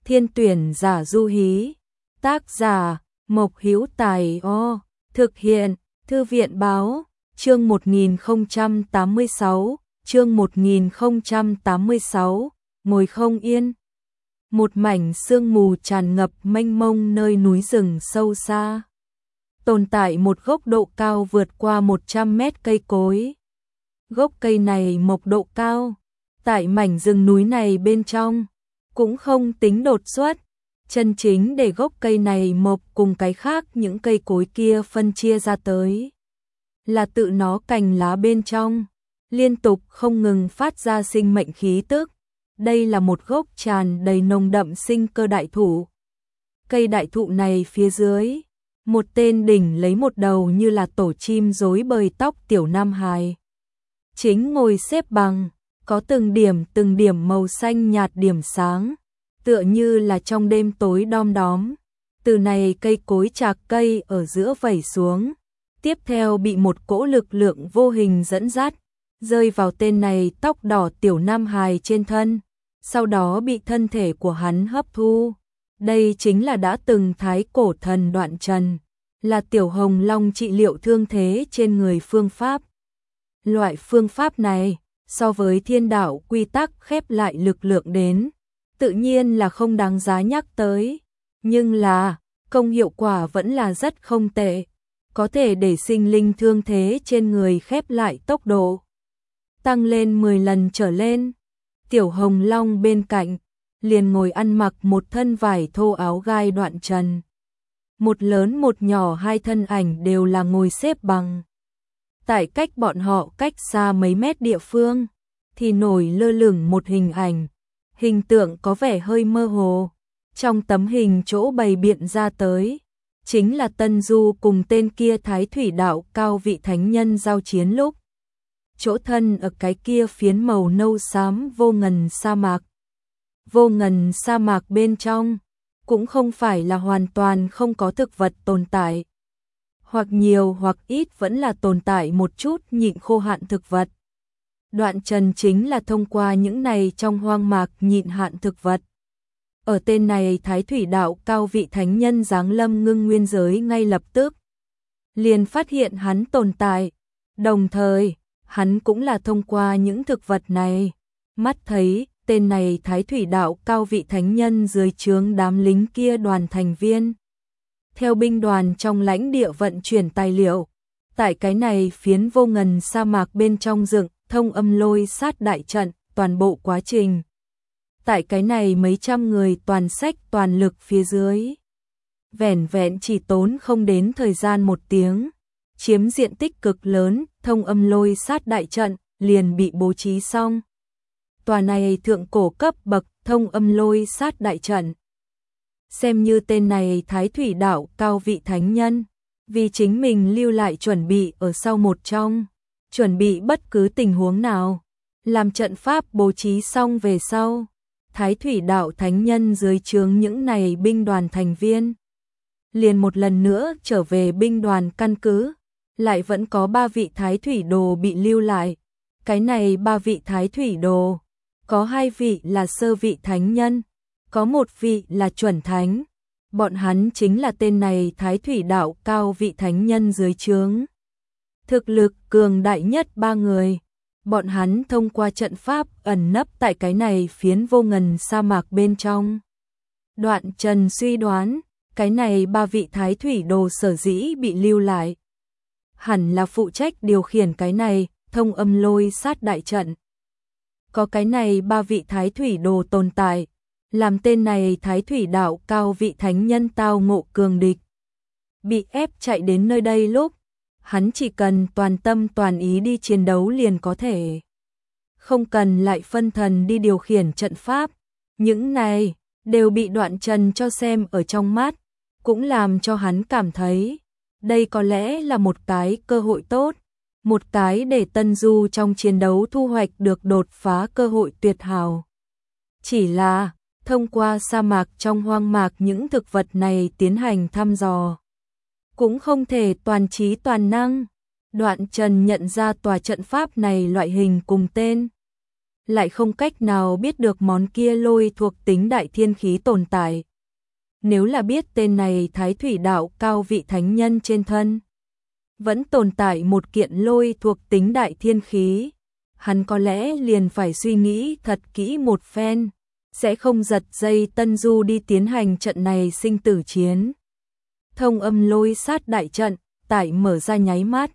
Thiên tuyển giả du hí. Tác giả Mộc Hữu Tài. Thực hiện Thư viện báo. Chương 1086. Chương 1086. Ngồi không yên. Một mảnh sương mù tràn ngập mênh mông nơi núi rừng sâu xa. Tồn tại một gốc độ cao vượt qua 100 mét cây cối. Gốc cây này mọc độ cao, tại mảnh rừng núi này bên trong, cũng không tính đột xuất. Chân chính để gốc cây này mọc cùng cái khác những cây cối kia phân chia ra tới, là tự nó cành lá bên trong, liên tục không ngừng phát ra sinh mệnh khí tức. Đây là một gốc tràn đầy nồng đậm sinh cơ đại thụ. Cây đại thụ này phía dưới, một tên đỉnh lấy một đầu như là tổ chim rối bời tóc tiểu nam hài. Chính ngồi xếp bằng, có từng điểm màu xanh nhạt điểm sáng, tựa như là trong đêm tối đom đóm. Từ này cây cối chạc cây ở giữa vẩy xuống, tiếp theo bị một cỗ lực lượng vô hình dẫn dắt, rơi vào tên này tóc đỏ tiểu nam hài trên thân, sau đó bị thân thể của hắn hấp thu. Đây chính là đã từng thái cổ thần Đoạn Trần, là tiểu hồng long trị liệu thương thế trên người phương pháp. Loại phương pháp này, so với thiên đạo quy tắc khép lại lực lượng đến, tự nhiên là không đáng giá nhắc tới, nhưng là, công hiệu quả vẫn là rất không tệ, có thể để sinh linh thương thế trên người khép lại tốc độ tăng lên 10 lần trở lên. Tiểu hồng long bên cạnh, liền ngồi ăn mặc một thân vải thô áo gai Đoạn Trần. Một lớn một nhỏ hai thân ảnh đều là ngồi xếp bằng. Tại cách bọn họ cách xa mấy mét địa phương, thì nổi lơ lửng một hình ảnh. Hình tượng có vẻ hơi mơ hồ. Trong tấm hình chỗ bày biện ra tới, chính là Tân Du cùng tên kia Thái Thủy Đạo cao vị thánh nhân giao chiến lúc. Chỗ thân ở cái kia phiến màu nâu xám vô ngần sa mạc. Vô ngần sa mạc bên trong, cũng không phải là hoàn toàn không có thực vật tồn tại. Hoặc nhiều hoặc ít vẫn là tồn tại một chút nhịn khô hạn thực vật. Đoạn Trần chính là thông qua những này trong hoang mạc nhịn hạn thực vật. Ở tên này Thái Thủy Đạo cao vị thánh nhân giáng lâm ngưng nguyên giới ngay lập tức liền phát hiện hắn tồn tại. Đồng thời, hắn cũng là thông qua những thực vật này, mắt thấy tên này Thái Thủy Đạo cao vị thánh nhân dưới trướng đám lính kia đoàn thành viên. Theo binh đoàn trong lãnh địa vận chuyển tài liệu, tại cái này phiến vô ngần sa mạc bên trong dựng thông âm lôi sát đại trận, toàn bộ quá trình. Tại cái này mấy trăm người toàn sách toàn lực phía dưới. Vẻn vẹn chỉ tốn không đến thời gian 1 tiếng, chiếm diện tích cực lớn, thông âm lôi sát đại trận liền bị bố trí xong. Tòa này thượng cổ cấp bậc thông âm lôi sát đại trận, xem như tên này Thái Thủy Đạo cao vị thánh nhân, vì chính mình lưu lại chuẩn bị ở sau một trong, chuẩn bị bất cứ tình huống nào, làm trận pháp bố trí xong về sau. Thái Thủy Đạo thánh nhân dưới trướng những này binh đoàn thành viên, liền một lần nữa trở về binh đoàn căn cứ, lại vẫn có 3 vị Thái Thủy Đồ bị lưu lại. Cái này 3 vị Thái Thủy Đồ, có 2 vị là sơ vị thánh nhân, có 1 vị là chuẩn thánh. Bọn hắn chính là tên này Thái Thủy Đạo cao vị thánh nhân dưới trướng. Thực lực cường đại nhất 3 người. Bọn hắn thông qua trận pháp ẩn nấp tại cái này phiến vô ngần sa mạc bên trong. Đoạn Trần suy đoán, cái này 3 vị Thái Thủy Đồ sở dĩ bị lưu lại, hẳn là phụ trách điều khiển cái này thông âm lôi sát đại trận. Có cái này 3 vị Thái Thủy Đồ tồn tại, làm tên này Thái Thủy Đạo cao vị thánh nhân tao ngộ cường địch, bị ép chạy đến nơi đây lúc, hắn chỉ cần toàn tâm toàn ý đi chiến đấu liền có thể, không cần lại phân thần đi điều khiển trận pháp. Những này đều bị Đoạn Trần cho xem ở trong mắt, cũng làm cho hắn cảm thấy đây có lẽ là một cái cơ hội tốt, một cái để Tân Du trong chiến đấu thu hoạch được đột phá cơ hội tuyệt hảo. Chỉ là thông qua sa mạc trong hoang mạc những thực vật này tiến hành thăm dò, cũng không thể toàn trí toàn năng. Đoạn Trần nhận ra tòa trận pháp này loại hình cùng tên, lại không cách nào biết được món kia lôi thuộc tính đại thiên khí tồn tại. Nếu là biết tên này Thái Thủy Đạo cao vị thánh nhân trên thân vẫn tồn tại một kiện lôi thuộc tính đại thiên khí, hắn có lẽ liền phải suy nghĩ thật kỹ một phen, sẽ không giật dây Tân Du đi tiến hành trận này sinh tử chiến. Thông âm lôi sát đại trận, tại mở ra nháy mắt.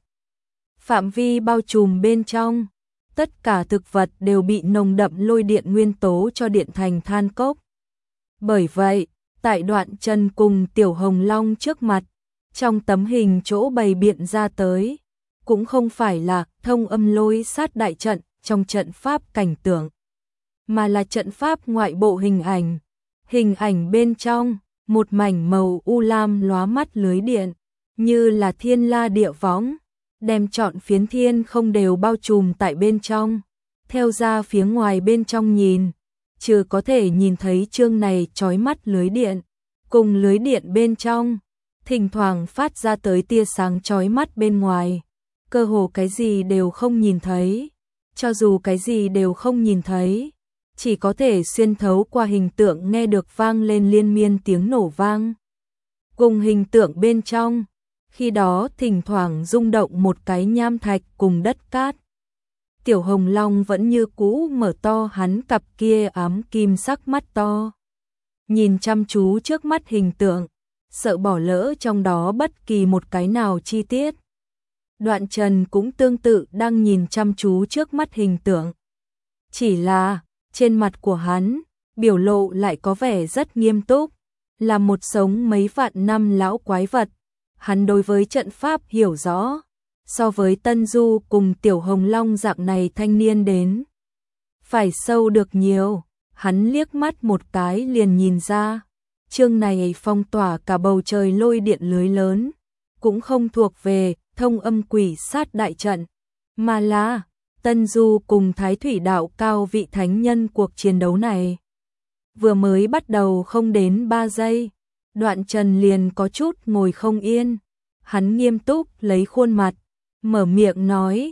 Phạm vi bao trùm bên trong, tất cả thực vật đều bị nồng đậm lôi điện nguyên tố cho điện thành than cốc. Bởi vậy, tại Đoạn Trần cùng Tiểu Hồng Long trước mặt, trong tấm hình chỗ bày biện ra tới, cũng không phải là thông âm lôi sát đại trận trong trận pháp cảnh tượng, mà là trận pháp ngoại bộ hình ảnh. Hình ảnh bên trong, một mảnh màu u lam lóa mắt lưới điện, như là thiên la địa võng, đem trọn phiến thiên không đều bao trùm tại bên trong. Theo ra phía ngoài bên trong nhìn, trừ có thể nhìn thấy chương này chói mắt lưới điện, cùng lưới điện bên trong, thỉnh thoảng phát ra tới tia sáng chói mắt bên ngoài, cơ hồ cái gì đều không nhìn thấy. Cho dù cái gì đều không nhìn thấy, chỉ có thể xuyên thấu qua hình tượng nghe được vang lên liên miên tiếng nổ vang. Cùng hình tượng bên trong, khi đó thỉnh thoảng rung động một cái nham thạch cùng đất cát. Tiểu Hồng Long vẫn như cũ mở to hắn cặp kia ám kim sắc mắt to, nhìn chăm chú trước mắt hình tượng, sợ bỏ lỡ trong đó bất kỳ một cái nào chi tiết. Đoạn Trần cũng tương tự đang nhìn chăm chú trước mắt hình tượng. Chỉ là, trên mặt của hắn, biểu lộ lại có vẻ rất nghiêm túc, là một sống mấy vạn năm lão quái vật. Hắn đối với trận pháp hiểu rõ, so với Tân Du cùng Tiểu Hồng Long dạng này thanh niên đến phải sâu được nhiều. Hắn liếc mắt một cái liền nhìn ra, chương này phong tỏa cả bầu trời lôi điện lưới lớn, cũng không thuộc về thông âm quỷ sát đại trận, mà là Tân Du cùng Thái Thủy Đạo cao vị thánh nhân. Cuộc chiến đấu này vừa mới bắt đầu không đến 3 giây, Đoạn Trần liền có chút ngồi không yên. Hắn nghiêm túc lấy khuôn mặt, mở miệng nói,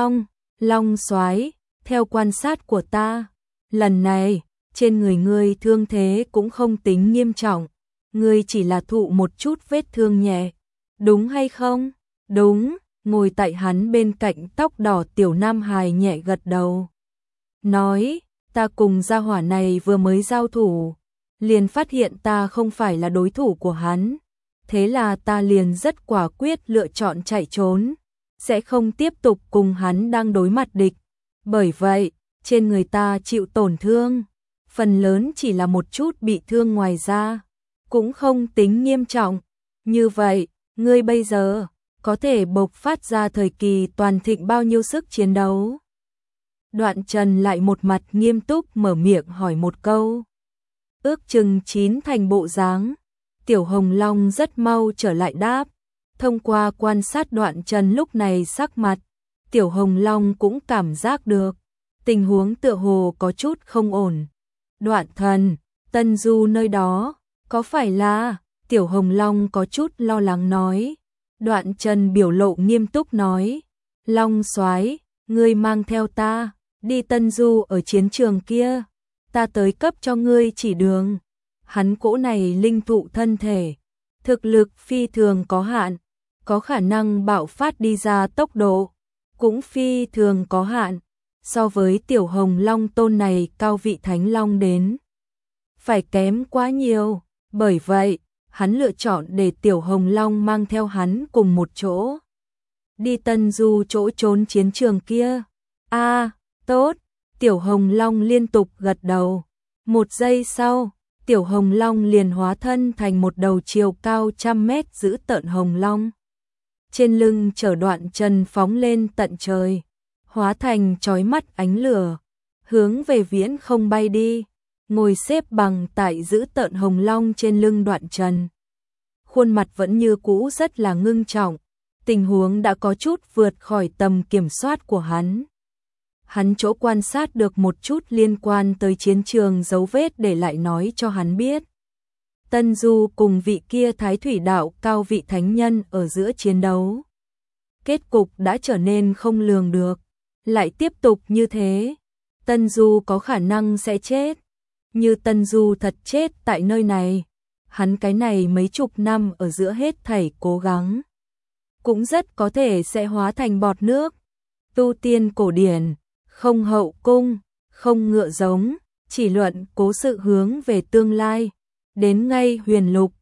Long soái, theo quan sát của ta, lần này, trên người ngươi thương thế cũng không tính nghiêm trọng, ngươi chỉ là thụ một chút vết thương nhẹ, đúng hay không? Đúng. Ngồi tại hắn bên cạnh tóc đỏ Tiểu Nam Hài nhẹ gật đầu, nói, ta cùng gia hỏa này vừa mới giao thủ, liền phát hiện ta không phải là đối thủ của hắn, thế là ta liền rất quả quyết lựa chọn chạy trốn, sẽ không tiếp tục cùng hắn đang đối mặt địch. Bởi vậy, trên người ta chịu tổn thương, phần lớn chỉ là một chút bị thương ngoài da, cũng không tính nghiêm trọng. Như vậy, ngươi bây giờ có thể bộc phát ra thời kỳ toàn thịnh bao nhiêu sức chiến đấu? Đoạn Trần lại một mặt nghiêm túc mở miệng hỏi một câu. Ước chừng 9 thành bộ dáng. Tiểu Hồng Long rất mau trở lại đáp. Thông qua quan sát Đoạn Trần lúc này sắc mặt, Tiểu Hồng Long cũng cảm giác được tình huống tựa hồ có chút không ổn. Đoạn thần, Tân Du nơi đó, có phải là? Tiểu Hồng Long có chút lo lắng nói. Đoạn Trần biểu lộ nghiêm túc nói, Long soái, ngươi mang theo ta, đi Tân Du ở chiến trường kia, ta tới cấp cho ngươi chỉ đường. Hắn cỗ này linh thụ thân thể, thực lực phi thường có hạn, có khả năng bạo phát đi ra tốc độ, cũng phi thường có hạn, so với Tiểu Hồng Long tôn này cao vị thánh long đến phải kém quá nhiều. Bởi vậy, hắn lựa chọn để Tiểu Hồng Long mang theo hắn cùng một chỗ, đi Tân Du chỗ trốn chiến trường kia. Tốt. Tiểu Hồng Long liên tục gật đầu. Một giây sau, Tiểu Hồng Long liền hóa thân thành một đầu chiều cao 100 mét dữ tợn hồng long. Trên lưng chở Đoạn Trần phóng lên tận trời, hóa thành chói mắt ánh lửa, hướng về viễn không bay đi. Ngồi xếp bằng tại giữ tợn hồng long trên lưng Đoạn Trần, khuôn mặt vẫn như cũ rất là ngưng trọng, tình huống đã có chút vượt khỏi tầm kiểm soát của hắn. Hắn chỗ quan sát được một chút liên quan tới chiến trường dấu vết để lại nói cho hắn biết. Tân Du cùng vị kia Thái Thủy Đạo cao vị thánh nhân ở giữa chiến đấu, kết cục đã trở nên không lường được, lại tiếp tục như thế, Tân Du có khả năng sẽ chết. Như Tân Du thật chết tại nơi này, hắn cái này mấy chục năm ở giữa hết thảy cố gắng, cũng rất có thể sẽ hóa thành bọt nước. Tu tiên cổ điển, không hậu cung, không ngựa giống, chỉ luận cố sự hướng về tương lai. Đến ngay huyền lục,